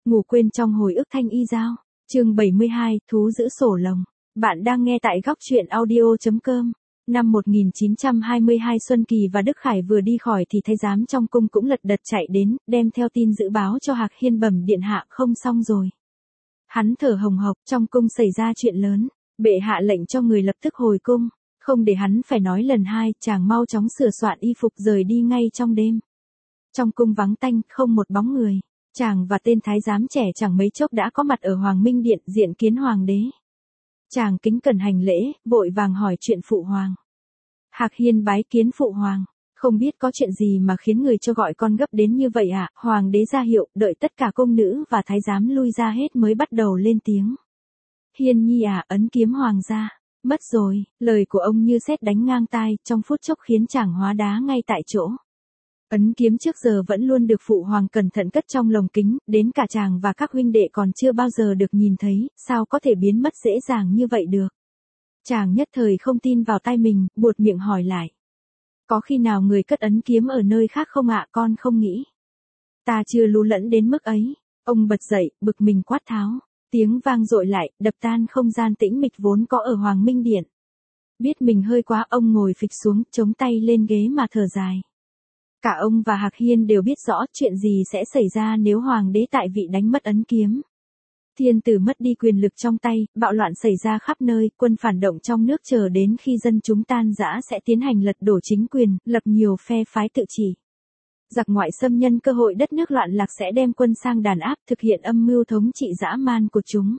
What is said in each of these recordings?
Ngủ quên trong hồi ức Thanh Y Giao, chương 72, thú giữ sổ lồng. Bạn đang nghe tại góc truyện audio.com. Năm 1922 Xuân Kỳ và Đức Khải vừa đi khỏi thì thái giám trong cung cũng lật đật chạy đến, đem theo tin dự báo cho Hạc Hiên bẩm điện hạ không xong rồi. Hắn thở hồng hộc, trong cung xảy ra chuyện lớn, bệ hạ lệnh cho người lập tức hồi cung, không để hắn phải nói lần hai, chàng mau chóng sửa soạn y phục rời đi ngay trong đêm. Trong cung vắng tanh, không một bóng người. Chàng và tên thái giám trẻ chẳng mấy chốc đã có mặt ở Hoàng Minh Điện diện kiến hoàng đế. Chàng kính cẩn hành lễ, vội vàng hỏi chuyện phụ hoàng. Hạc Hiên bái kiến phụ hoàng, không biết có chuyện gì mà khiến người cho gọi con gấp đến như vậy ạ? Hoàng đế ra hiệu, đợi tất cả công nữ và thái giám lui ra hết mới bắt đầu lên tiếng. Hiên nhi à, ấn kiếm hoàng gia, mất rồi, lời của ông như sét đánh ngang tai, trong phút chốc khiến chàng hóa đá ngay tại chỗ. Ấn kiếm trước giờ vẫn luôn được phụ hoàng cẩn thận cất trong lồng kính, đến cả chàng và các huynh đệ còn chưa bao giờ được nhìn thấy, sao có thể biến mất dễ dàng như vậy được. Chàng nhất thời không tin vào tai mình, buột miệng hỏi lại. Có khi nào người cất ấn kiếm ở nơi khác không ạ? Con không nghĩ. Ta chưa lú lẫn đến mức ấy. Ông bật dậy, bực mình quát tháo. Tiếng vang dội lại, đập tan không gian tĩnh mịch vốn có ở Hoàng Minh Điện. Biết mình hơi quá, ông ngồi phịch xuống, chống tay lên ghế mà thở dài. Cả ông và Hạc Hiên đều biết rõ chuyện gì sẽ xảy ra nếu hoàng đế tại vị đánh mất ấn kiếm. Thiên tử mất đi quyền lực trong tay, bạo loạn xảy ra khắp nơi, quân phản động trong nước chờ đến khi dân chúng tan rã sẽ tiến hành lật đổ chính quyền, lập nhiều phe phái tự trị. Giặc ngoại xâm nhân cơ hội đất nước loạn lạc sẽ đem quân sang đàn áp, thực hiện âm mưu thống trị dã man của chúng.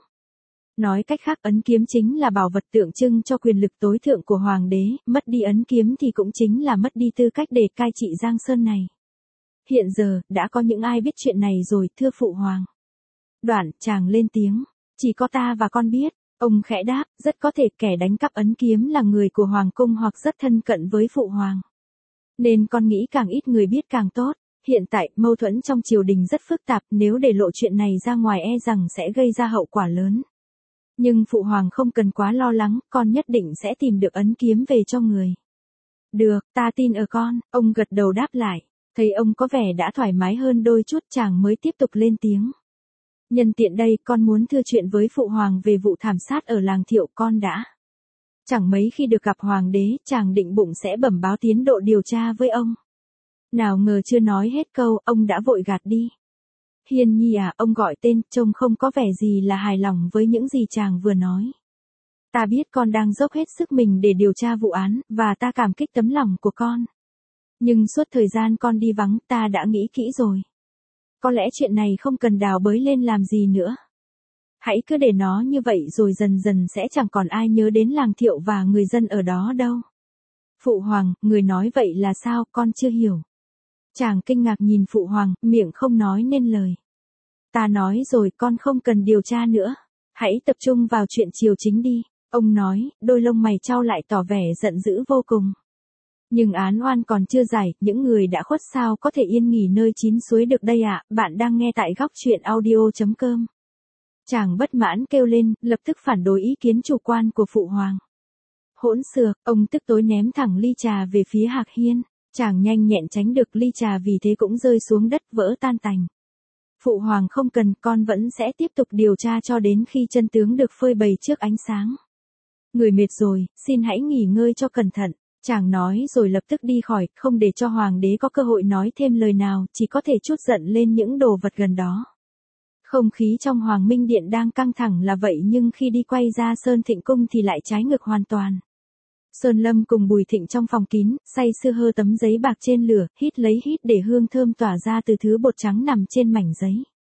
Nói cách khác, ấn kiếm chính là bảo vật tượng trưng cho quyền lực tối thượng của hoàng đế, mất đi ấn kiếm thì cũng chính là mất đi tư cách để cai trị Giang Sơn này. Hiện giờ, đã có những ai biết chuyện này rồi, thưa phụ hoàng. Đoạn, chàng lên tiếng, chỉ có ta và con biết. Ông khẽ đáp, rất có thể kẻ đánh cắp ấn kiếm là người của hoàng cung hoặc rất thân cận với phụ hoàng. Nên con nghĩ càng ít người biết càng tốt. Hiện tại, mâu thuẫn trong triều đình rất phức tạp, nếu để lộ chuyện này ra ngoài e rằng sẽ gây ra hậu quả lớn. Nhưng phụ hoàng không cần quá lo lắng, con nhất định sẽ tìm được ấn kiếm về cho người. Được, ta tin ở con, ông gật đầu đáp lại. Thấy ông có vẻ đã thoải mái hơn đôi chút, chàng mới tiếp tục lên tiếng. Nhân tiện đây, con muốn thưa chuyện với phụ hoàng về vụ thảm sát ở làng Thiệu. Con đã. Chẳng mấy khi được gặp hoàng đế, chàng định bụng sẽ bẩm báo tiến độ điều tra với ông. Nào ngờ chưa nói hết câu, ông đã vội gạt đi. Hiên nhi à, ông gọi tên, trông không có vẻ gì là hài lòng với những gì chàng vừa nói. Ta biết con đang dốc hết sức mình để điều tra vụ án, và ta cảm kích tấm lòng của con. Nhưng suốt thời gian con đi vắng, ta đã nghĩ kỹ rồi. Có lẽ chuyện này không cần đào bới lên làm gì nữa. Hãy cứ để nó như vậy rồi dần dần sẽ chẳng còn ai nhớ đến làng Thiệu và người dân ở đó đâu. Phụ hoàng, người nói vậy là sao, con chưa hiểu. Chàng kinh ngạc nhìn phụ hoàng, miệng không nói nên lời. Ta nói rồi, con không cần điều tra nữa. Hãy tập trung vào chuyện triều chính đi. Ông nói, đôi lông mày chau lại tỏ vẻ giận dữ vô cùng. Nhưng án oan còn chưa giải, những người đã khuất sao có thể yên nghỉ nơi chín suối được đây ạ? Bạn đang nghe tại góc truyện audio.com. Chàng bất mãn kêu lên, lập tức phản đối ý kiến chủ quan của phụ hoàng. Hỗn xược, ông tức tối ném thẳng ly trà về phía Hạc Hiên. Chàng nhanh nhẹn tránh được ly trà vì thế cũng rơi xuống đất vỡ tan tành. Phụ hoàng không cần, con vẫn sẽ tiếp tục điều tra cho đến khi chân tướng được phơi bày trước ánh sáng. Người mệt rồi, xin hãy nghỉ ngơi cho cẩn thận. Chàng nói rồi lập tức đi khỏi, không để cho hoàng đế có cơ hội nói thêm lời nào, chỉ có thể trút giận lên những đồ vật gần đó. Không khí trong Hoàng Minh Điện đang căng thẳng là vậy nhưng khi đi quay ra Sơn Thịnh Cung thì lại trái ngược hoàn toàn. Sơn Lâm cùng Bùi Thịnh trong phòng kín, say sưa hơ tấm giấy bạc trên lửa, hít lấy hít để hương thơm tỏa ra từ thứ bột trắng nằm trên mảnh giấy.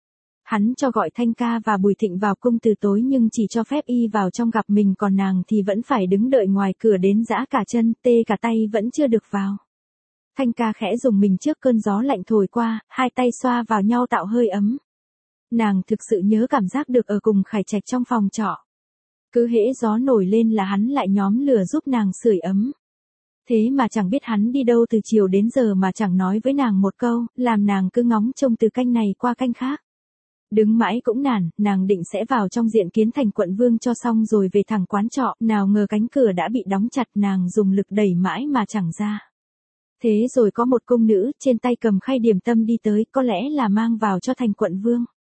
Hắn cho gọi Thanh Ca và Bùi Thịnh vào cung từ tối nhưng chỉ cho phép y vào trong gặp mình, còn nàng thì vẫn phải đứng đợi ngoài cửa đến giã cả chân, tê cả tay vẫn chưa được vào. Thanh Ca khẽ dùng mình trước cơn gió lạnh thổi qua, hai tay xoa vào nhau tạo hơi ấm. Nàng thực sự nhớ cảm giác được ở cùng Khải Trạch trong phòng trọ. Cứ hễ gió nổi lên là hắn lại nhóm lửa giúp nàng sưởi ấm. Thế mà chẳng biết hắn đi đâu từ chiều đến giờ mà chẳng nói với nàng một câu, làm nàng cứ ngóng trông từ canh này qua canh khác. Đứng mãi cũng nản, nàng định sẽ vào trong diện kiến thành quận vương cho xong rồi về thẳng quán trọ, nào ngờ cánh cửa đã bị đóng chặt, nàng dùng lực đẩy mãi mà chẳng ra. Thế rồi có một cung nữ, trên tay cầm khay điểm tâm đi tới, có lẽ là mang vào cho thành quận vương.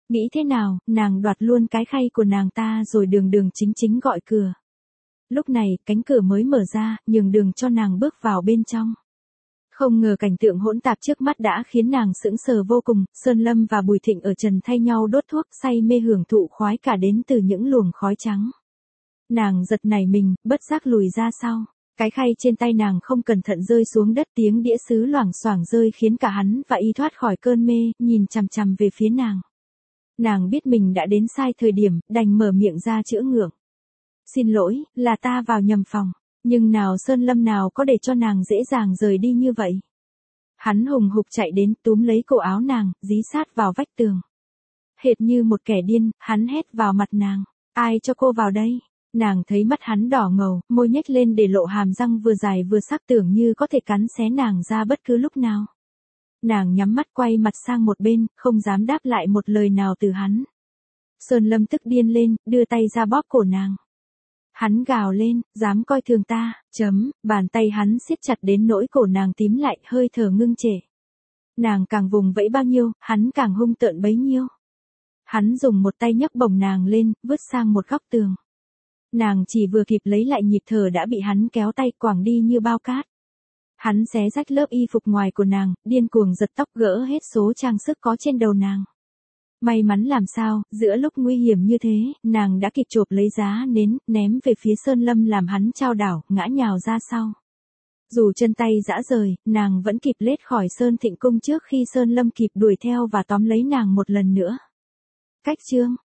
Nghĩ thế nào, nàng đoạt luôn cái khay của nàng ta rồi đường đường chính chính gọi cửa. Lúc này, cánh cửa mới mở ra, nhường đường cho nàng bước vào bên trong. Không ngờ cảnh tượng hỗn tạp trước mắt đã khiến nàng sững sờ vô cùng, Sơn Lâm và Bùi Thịnh ở trần thay nhau đốt thuốc say mê hưởng thụ khoái cả đến từ những luồng khói trắng. Nàng giật nảy mình, bất giác lùi ra sau. Cái khay trên tay nàng không cẩn thận rơi xuống đất, tiếng đĩa sứ loảng xoảng rơi khiến cả hắn và y thoát khỏi cơn mê, nhìn chằm chằm về phía nàng. Nàng biết mình đã đến sai thời điểm, đành mở miệng ra chữa ngượng. Xin lỗi, là ta vào nhầm phòng. Nhưng nào Sơn Lâm nào có để cho nàng dễ dàng rời đi như vậy. Hắn hùng hục chạy đến túm lấy cổ áo nàng, dí sát vào vách tường. Hệt như một kẻ điên, hắn hét vào mặt nàng. Ai cho cô vào đây? Nàng thấy mắt hắn đỏ ngầu, môi nhếch lên để lộ hàm răng vừa dài vừa sắc tưởng như có thể cắn xé nàng ra bất cứ lúc nào. Nàng nhắm mắt quay mặt sang một bên, không dám đáp lại một lời nào từ hắn. Sơn Lâm tức điên lên, đưa tay ra bóp cổ nàng. Hắn gào lên, dám coi thường ta, bàn tay hắn siết chặt đến nỗi cổ nàng tím lại, hơi thở ngưng trệ. Nàng càng vùng vẫy bao nhiêu, hắn càng hung tợn bấy nhiêu. Hắn dùng một tay nhấc bổng nàng lên, vứt sang một góc tường. Nàng chỉ vừa kịp lấy lại nhịp thở đã bị hắn kéo tay quẳng đi như bao cát. Hắn xé rách lớp y phục ngoài của nàng, điên cuồng giật tóc gỡ hết số trang sức có trên đầu nàng. May mắn làm sao, giữa lúc nguy hiểm như thế, nàng đã kịp chộp lấy giá nến, ném về phía Sơn Lâm làm hắn chao đảo, ngã nhào ra sau. Dù chân tay rã rời, nàng vẫn kịp lết khỏi Sơn Thịnh Cung trước khi Sơn Lâm kịp đuổi theo và tóm lấy nàng một lần nữa. Cách chương